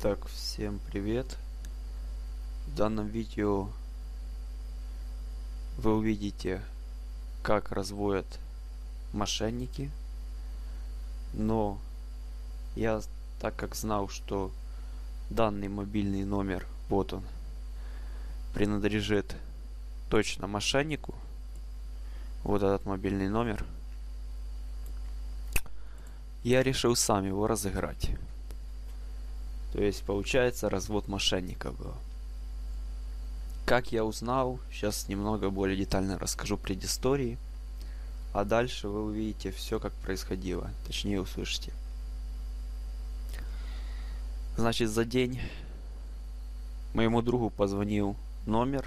Так, всем привет. В данном видео вы увидите, как разводят мошенники. Но я, так как знал, что данный мобильный номер, вот он, принадлежит точно мошеннику, вот этот мобильный номер, я решил сам его разыграть. То есть, получается, развод мошенника был. Как я узнал, сейчас немного более детально расскажу предыстории. А дальше вы увидите все, как происходило. Точнее, услышите. Значит, за день моему другу позвонил номер.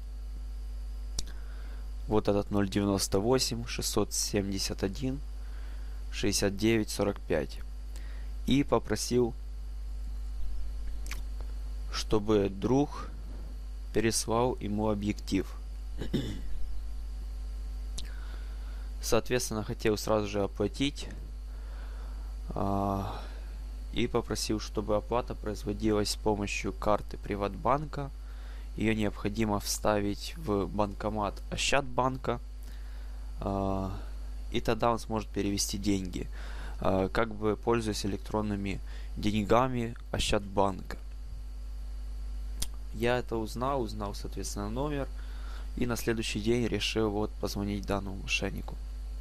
Вот этот 098 671 69 45. И попросил, чтобы друг переслал ему объектив. Соответственно, хотел сразу же оплатить. И попросил, чтобы оплата производилась с помощью карты Приватбанка. Ее необходимо вставить в банкомат Ощадбанка. И тогда он сможет перевести деньги, как бы пользуясь электронными деньгами Ощадбанка. Я это узнал, соответственно, номер. И на следующий день решил вот позвонить данному мошеннику.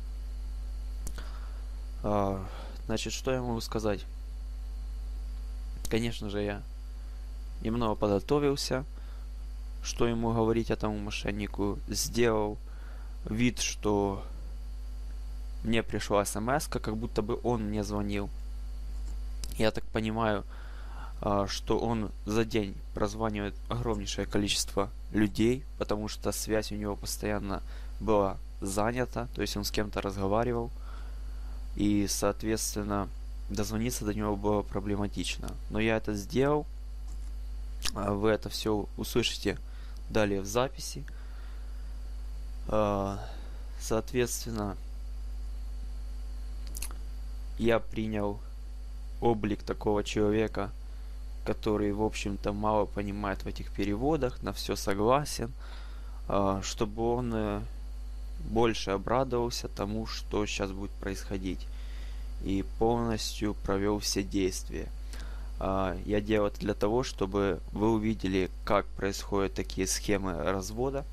Значит, что я могу сказать? Конечно же, я немного подготовился, что ему говорить этому мошеннику. Сделал вид, что мне пришла смс, как будто бы он мне звонил. Я так понимаю, что он за день прозванивает огромнейшее количество людей, потому что связь у него постоянно была занята, то есть он с кем-то разговаривал, и, соответственно, дозвониться до него было проблематично. Но я это сделал, вы это все услышите далее в записи. Соответственно, я принял облик такого человека, который, в общем-то, мало понимает в этих переводах, на все согласен, чтобы он больше обрадовался тому, что сейчас будет происходить, и полностью провел все действия. Я делал это для того, чтобы вы увидели, как происходят такие схемы развода,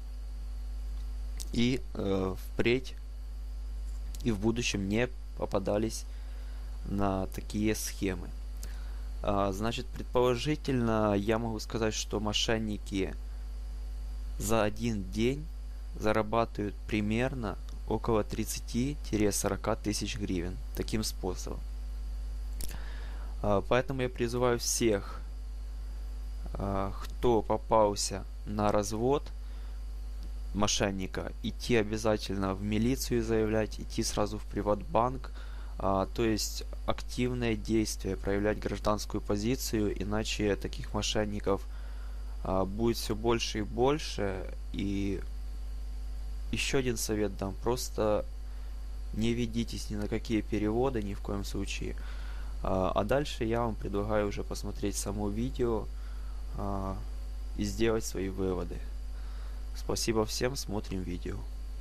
и впредь и в будущем не попадались на такие схемы. Значит, предположительно, я могу сказать, что мошенники за один день зарабатывают примерно около 30-40 тысяч гривен таким способом. Поэтому я призываю всех, кто попался на развод мошенника, идти обязательно в милицию заявлять, идти сразу в Приватбанк, то есть активное действие, проявлять гражданскую позицию, иначе таких мошенников будет все больше и больше. И еще один совет дам: просто не ведитесь ни на какие переводы, ни в коем случае. А дальше я вам предлагаю уже посмотреть само видео и сделать свои выводы. Спасибо всем, смотрим видео.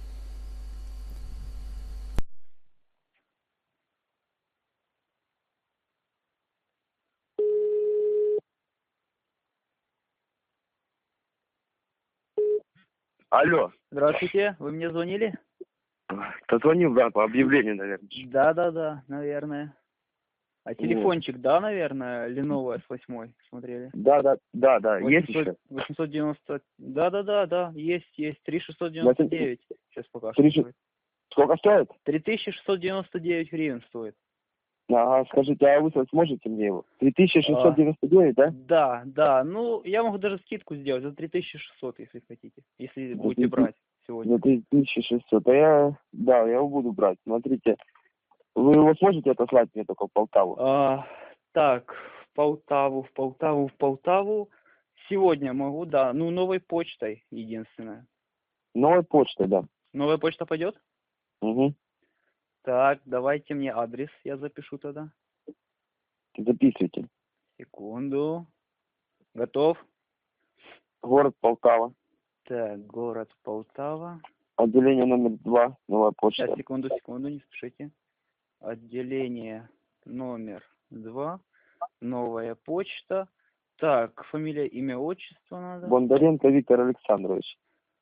Алло. Здравствуйте, вы мне звонили? Позвонил, да, по объявлению, наверное. Да, наверное. А телефончик, да, наверное, Lenovo S8 смотрели? Да, есть 800, еще? 890, да, есть, 3699, сейчас пока что 3000. стоит. Сколько стоит? 3699 гривен стоит. Ага, скажите, а вы сможете мне его? 3699, да? Да, ну, я могу даже скидку сделать за 3600, если хотите, если будете брать сегодня. За 3600, я его буду брать. Смотрите, вы его сможете отослать мне только в Полтаву? Так, в Полтаву. Сегодня могу, да. Ну, новой почтой единственное. Новой почтой, да. Новая почта пойдет? Угу. Так, давайте мне адрес, я запишу тогда. Записывайте. Секунду. Готов? Город Полтава. Так, город Полтава. Отделение номер 2, новая почта. Сейчас, секунду, не спешите. Отделение номер 2, новая почта. Так, фамилия, имя, отчество надо. Бондаренко Виктор Александрович.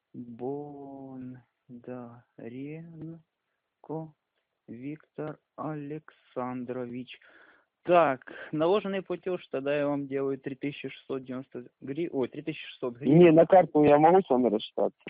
Бондаренко Виктор Александрович. Так, наложенный платеж, тогда я вам делаю 3690 гривен. Ой, 3600 гривен. Не, на карту я могу с вами рассчитаться?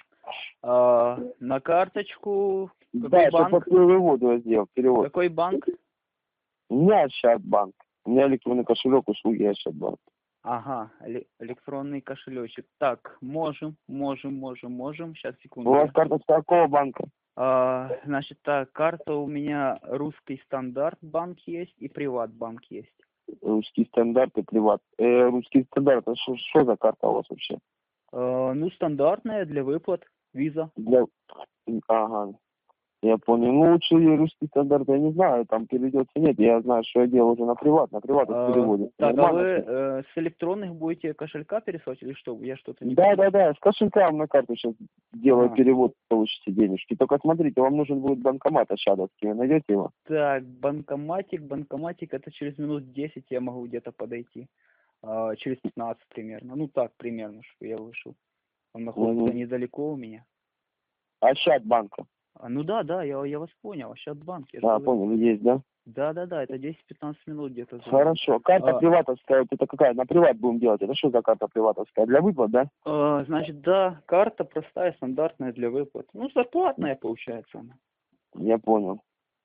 На карточку. Какой Да, банк? чтобы выводу я сделал, перевод. Какой банк? У меня Ощадбанк. У меня электронный кошелек, услуги Ощадбанк. Ага, электронный кошелечек. Так, можем. Сейчас, секунду. У вас карта с какого банка? Значит, так, карта у меня русский стандарт банк есть и приват банк есть. Русский стандарт и приват. Русский стандарт, а что за карта у вас вообще? Ну, стандартная для выплат, виза. Ага, я понял. Ну, лучше русский стандарт, я не знаю, там переведется нет. Я знаю, что я делал уже на приват переводе. Так, Нормально, вы с электронных будете кошелька пересылать или что? Я что-то не Да, с кошелька вам на карту сейчас делаю перевод, получите денежки. Только смотрите, вам нужен будет банкомат Ощадовский, вы найдете его? Так, банкоматик, это через минут 10 я могу где-то подойти. Через 15 примерно. Ну так, примерно, что я вышел. Он находится недалеко у меня. Ощадбанка. Ну да, я вас понял. Ощадбанк. Понял, есть, да? Да, это 10-15 минут где-то. Хорошо. Карта приватовская, это какая? На приват будем делать. Это что за карта приватовская? Для выплат, да? Значит, да, карта простая, стандартная для выплат. Ну, зарплатная получается она. Я понял.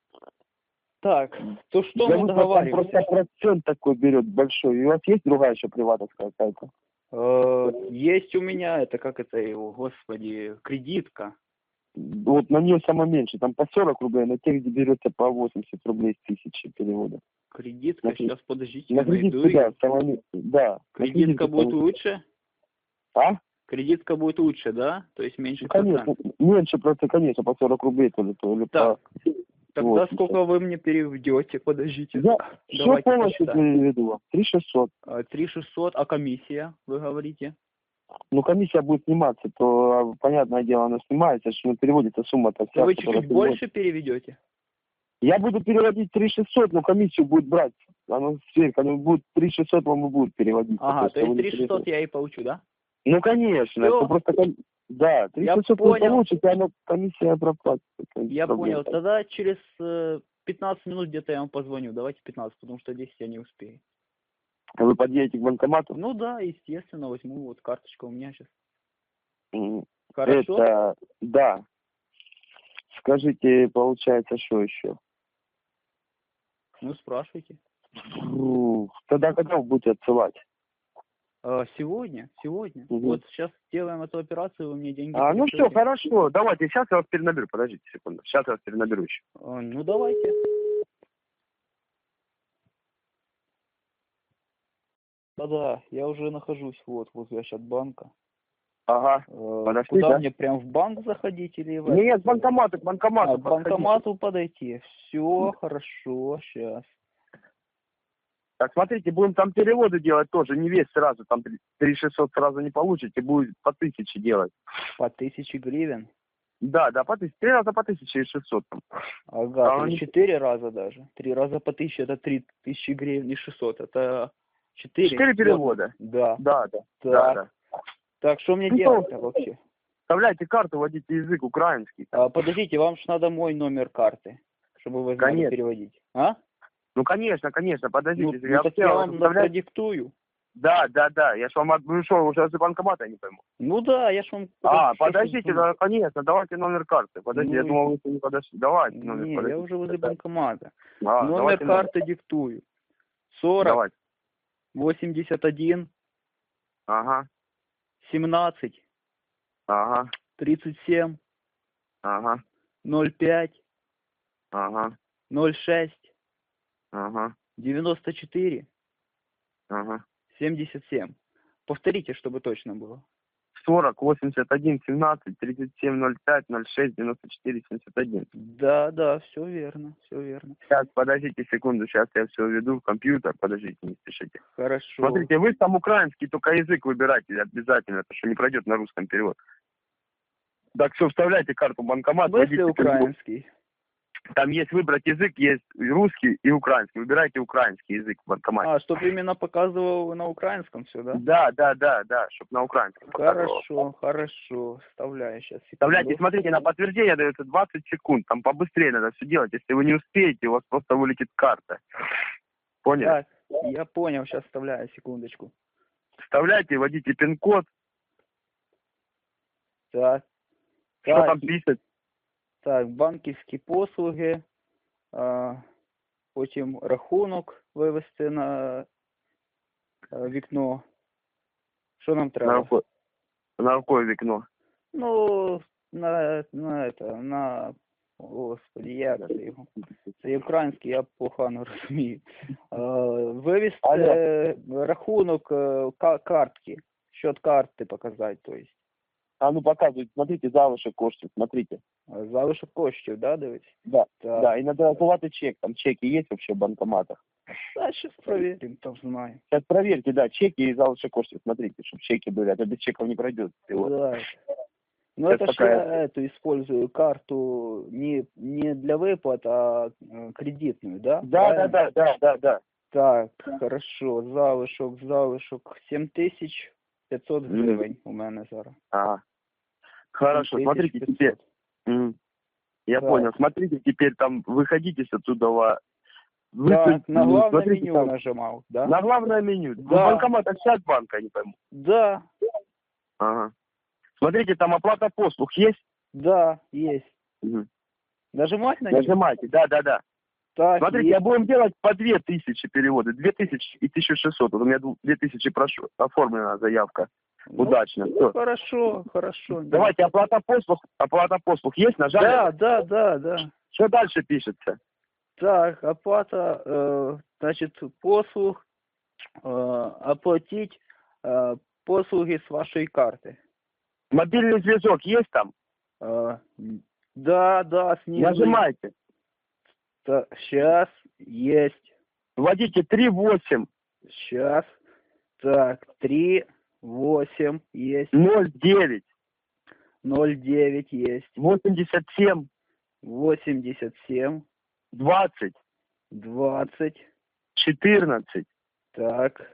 Так, то что для мы выплат договариваемся? Просто процент такой берет большой. И у вас есть другая еще приватовская карта? Есть у меня, это как это его, господи, кредитка. Вот на нее самое меньше, там по 40 рублей, на тех, где берется по 80 рублей с 1000 перевода. Кредитка, сейчас подождите, на я найду кредитку, ее. да. Кредитка будет лучше? А? Кредитка будет лучше, да? То есть меньше конечно, процент? меньше процент, конечно, по 40 рублей то ли Так, по... тогда вот. сколько вы мне переведете? Подождите. Я все Давайте полностью посчитаем. переведу вам. 3600. 3600, а комиссия, вы говорите? Ну, комиссия будет сниматься, то, понятное дело, она снимается, что переводится сумма-то вся. Вы чуть-чуть больше переведете? Я буду переводить 3600, но комиссию будет брать. Оно сверху, оно будет 3600 вам и будет переводить. Ага, то есть 3600 я и получу, да? Ну, конечно, Всё? это просто... Да, 3600 вы понял. получите, а комиссия проплатит. Я понял, тогда через 15 минут где-то я вам позвоню. Давайте 15, потому что 10 я не успею. А вы подъедете к банкомату? Ну да, естественно, возьму, вот карточка у меня сейчас. Хорошо? Это, да. Скажите, получается, что еще? Ну, спрашивайте. Тогда когда вы будете отсылать? Сегодня. Угу. Вот сейчас делаем эту операцию, вы мне деньги Ну пришлете. все, хорошо. Давайте, сейчас я вас перенаберу. Подождите секунду. Сейчас я вас перенаберу еще. Ну, давайте. Да, я уже нахожусь вот возле Ощадбанка. Ага. Подошли, Куда да? мне прям в банк заходить или в... Нет, к банкомату. К банкомату подойти. Все, хорошо, сейчас. Так, смотрите, будем там переводы делать тоже, не весь сразу, там 3600 сразу не получите, будет по 1000 делать. По 1000 гривен? Да, по 1000, 3 раза по 1600. Ага, 4 раза даже. 3 раза по 1000, это 3000 гривен и 600, это 4. 4 перевода? Да. Да. Так, что мне делать-то вообще? Вставляйте карту, вводите язык украинский. Подождите, вам же надо мой номер карты, чтобы вы знали переводить. А? Ну, конечно, подождите. Так я вам продиктую. Да, я ж вам отбрушил уже за банкомата, я не пойму. Ну да, я ж вам... Подождите, да, конечно, давайте номер карты. Подождите, я думал, вы не подошли. Давайте номер. Не, я уже возле банкомата. Номер Номер карты диктую. 40, давайте. 81, Ага, 17, ага, 37, ага, 05, ага, 06, ага, 94, ага. 77. Повторите, чтобы точно было. 40 81 17 37 05 06 94 71. Да, все верно, все верно. Сейчас, подождите секунду, сейчас я все введу в компьютер, подождите, не спешите. Хорошо. Смотрите, вы там украинский, только язык выбирайте обязательно, потому что не пройдет на русском перевод. Так все, вставляйте карту банкомат. В смысле вводите украинский? Там есть выбрать язык, есть русский и украинский. Выбирайте украинский язык в банкомате. А, чтобы именно показывал на украинском все, да? Да, чтобы на украинском показывало. Хорошо. Вставляю сейчас. Вставляйте, смотрите, на подтверждение дается 20 секунд. Там побыстрее надо все делать. Если вы не успеете, у вас просто вылетит карта. Поняли? Так, я понял, сейчас вставляю, секундочку. Вставляйте, вводите пин-код. Так. Что там пишет? Так, банківські послуги, потім рахунок вивести на вікно. Що нам треба? На какое вікно? Ну, Господи, як це його? Це є український, я погано розумію. Вивести рахунок картки, счет карти показати, то есть. А ну показывайте, смотрите, залишок коштів, смотрите. Залишок коштів, да, дивись? Да, так. Да, и надо оплатить чек, там чеки есть вообще в банкоматах? Да, сейчас проверим, там знаю. Сейчас проверьте, да, чеки и залишок коштів, смотрите, чтобы чеки были, а то без чеков не пройдет. Да. Ну Сейчас это ж такая... я эту использую карту не для выплат, а кредитную, да? Да. Так, хорошо, залишок 7500 гривень у мене зараз. Ага. Хорошо, смотрите, 7500. теперь... Я Так. понял. Смотрите, теперь там выходите с оттуда. Так, на главное смотрите, меню там, нажимал, да? На главное меню. Да. Банкомат от банка, не пойму. Да, Ага. Смотрите, там оплата послуг есть? да, есть. Угу. Нажимать на нее? Нажимайте, да. Так, Смотрите, есть. я будем делать по 2000 переводы. 2000 и 1600. Вот у меня 2000 прошу. Оформлена заявка. Ну, Удачно. ну, Всё. хорошо. Давайте, оплата послуг есть? Нажали? Да. Что дальше пишется? Так, оплата, значит, послуг, оплатить послуги с вашей карты. Мобильный зв'язок есть там? Да, снизу. Нажимайте. Сейчас, есть. Вводите 3,8. Сейчас. Так, 3,8 есть. 0,9. 0,9 есть. 87. 87. 20. 20. 14. Так.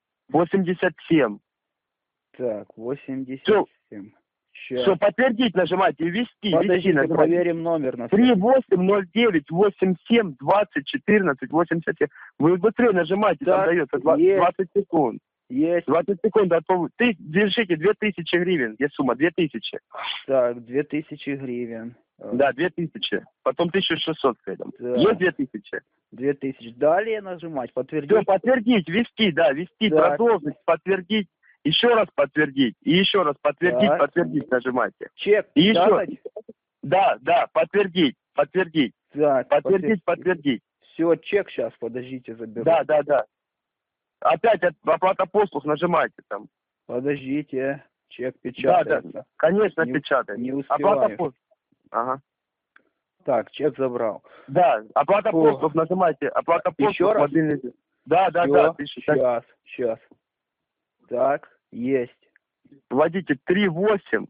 87. Так, 87. Сейчас. Все, подтвердить нажимайте, ввести. Подождите, нажимайте. проверим номер на 3809 87 20 14 87. Вы быстрее нажимайте, Так, там дается есть. 20 секунд. Есть. 20 секунд, ты держите 2000 гривен, где сумма, 2000. Так, 2000 гривен. Да, 2000. Потом 1600 к этому. Да. Есть 2000. 2000. Далее нажимать, Все, подтвердить. подтвердить, ввести, Так. продолжить, подтвердить, еще раз подтвердить, и еще раз подтвердить, Так. подтвердить нажимайте. Чек. И еще. дать? Да, подтвердить. Так, Подтвердить. Все, чек сейчас, подождите, заберу. Да. Опять оплата послуг нажимайте там. Подождите, чек печатается. Да, конечно, Не- печатает. не Оплата успеваю. послуг. Ага. Так, чек забрал. Да, оплата О. послуг нажимайте. Оплата послуг. Еще раз? мобильный. Да, Всё, пишите. Так, Сейчас. Так, есть. вводите 3,8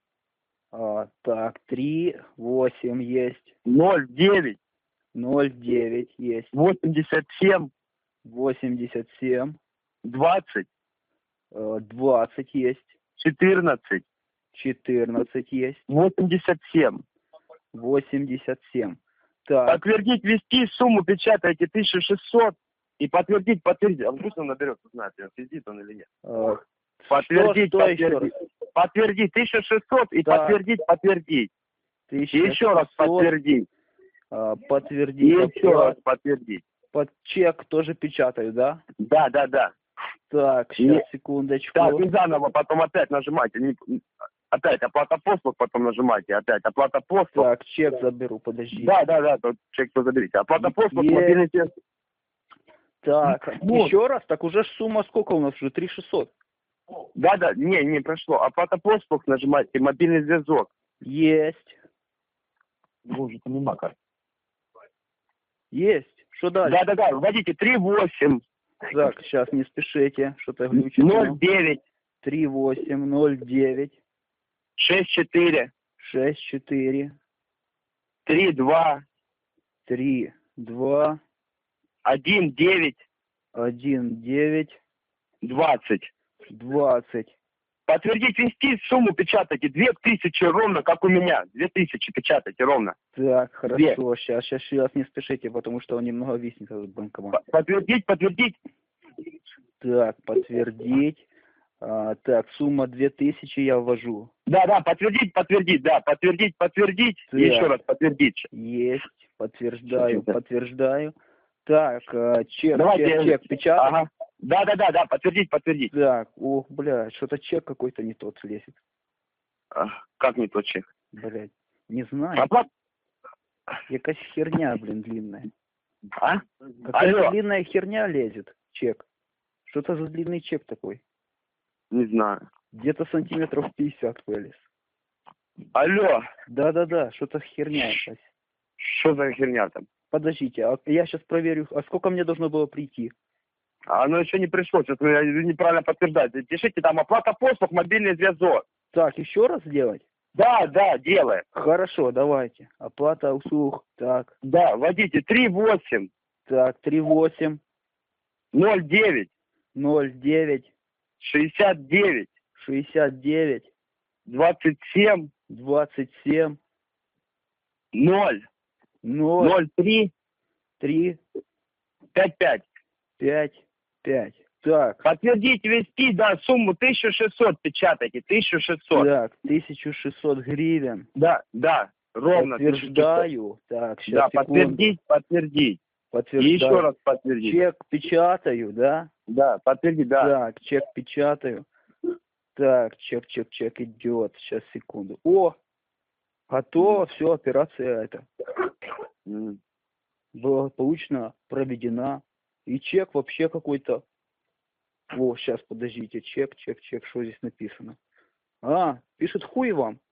Так, 3,8 есть. 0,9 0,9 есть. 87 87. 20 20 есть. 14 14 есть. 87. 87. Так, Подтвердить, ввести сумму, печатайте 1600 и подтвердить. А вдруг он наберет, узнать, сидит он или нет. Подтвердить, что еще раз? подтвердить 1600 и Так. подтвердить. И еще раз 1600, подтвердить. И подтвердить. еще раз подтвердить. Под чек тоже печатаю, да? Да. Так, сейчас, секундочку. Так, и заново потом опять нажимайте. Опять оплата послуг, потом нажимайте. Опять оплата послуг. Так, чек заберу, подожди. Да, тот чек заберите. Оплата послуг, Есть. мобильный телефон. Так, Вот. еще раз, так уже ж сумма сколько у нас уже? 3600. Да, не прошло. Оплата послуг нажимайте, мобильный зв'язок. Есть. Боже, это нема как. Есть. Что дальше? Да, вводите 38 Так, сейчас не спешите. Что-то глючит. 09 3809 64 64 32 32 19 19 20. 20. Подтвердить ввести сумму печатайте 2000 ровно, как у меня. 2000 печатайте ровно. Так, хорошо. Сейчас не спешите, потому что он немного виснет, этот банкомат. Подтвердить. Так, подтвердить. Так, сумма 2000 я ввожу. Да, подтвердить, да. Подтвердить. Так. Еще раз подтвердить. Есть. Подтверждаю. Так, чек печатать. Ага. Да, подтвердить. Так, ох, блядь, что-то чек какой-то не тот лезет. Как не тот чек? Блядь, не знаю. Оплата. Якась херня, блин, длинная. А? Какая-то Алло. длинная херня лезет, чек. Что-то за длинный чек такой. Не знаю. Где-то сантиметров 50 вылез. Алло. Да, что-то херня якась. Что за херня там? Подождите, я сейчас проверю, а сколько мне должно было прийти? Оно еще не пришло, сейчас вы неправильно подтверждаете. Пишите там оплата послуг, мобильный зв'язок. Так, еще раз сделать? Да, делаем. Хорошо, давайте. Оплата услуг. Так, Да, вводите 38 так, 38 09 09 69 69 27 27 0 0 03 3 55. 5 5. Так, Подтвердить ввести, да, сумму 1600 печатайте, 1600. так, 1600 гривен. Да, ровно. 1600. Подтверждаю. Так, сейчас, Да, секунду. подтвердить. И Подтверждаю. еще раз подтвердить. Чек печатаю, да? Да, подтвердить, да. Так, чек печатаю. Так, чек идет. Сейчас, секунду. О! Готово, все, операция эта М. благополучно проведена. И чек вообще какой-то. О, сейчас, подождите. Чек, что здесь написано? Пишет хуй вам.